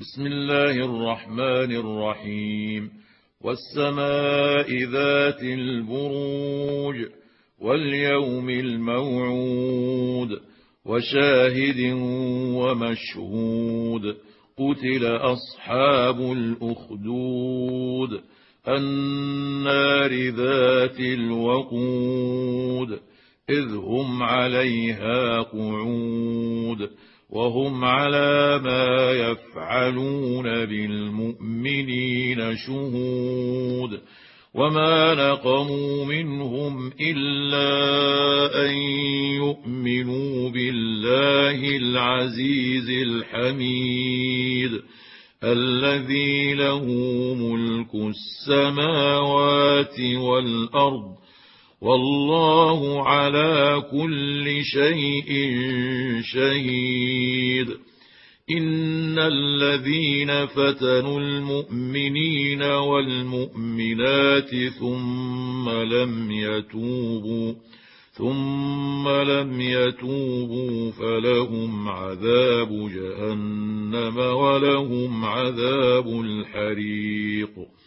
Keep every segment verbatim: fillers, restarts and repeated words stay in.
بسم الله الرحمن الرحيم والسماء ذات البروج واليوم الموعود وشاهد ومشهود قتل أصحاب الأخدود النار ذات الوقود إذ هم عليها قعود وهم على ما يفعلون بالمؤمنين شهود وما نقموا منهم إلا أن يؤمنوا بالله العزيز الحميد الذي له ملك السماوات والأرض والله على كل شيء شهيد إن الذين فتنوا المؤمنين والمؤمنات ثم لم يتوبوا ثم لم يتوبوا فلهم عذاب جهنم ولهم عذاب الحريق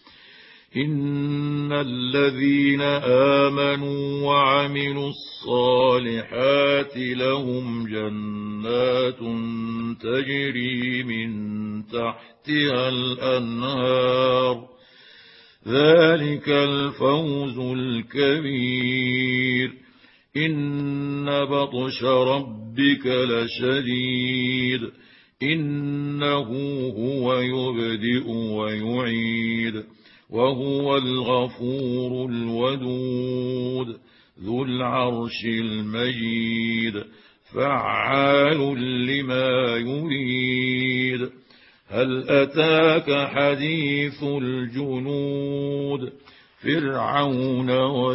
إن الذين آمنوا وعملوا الصالحات لهم جنات تجري من تحتها الأنهار ذلك الفوز الكبير إن بطش ربك لشديد إنه هو يبدئ ويعيد وهو الغفور الودود ذو العرش المجيد فعال لما يريد هل أتاك حديث الجنود فرعون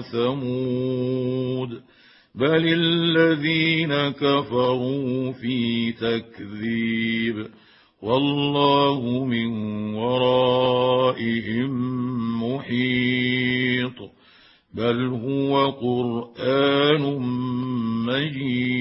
وثمود بل الذين كفروا في تكذيب والله من ورائهم محيط بل هو قرآن مجيد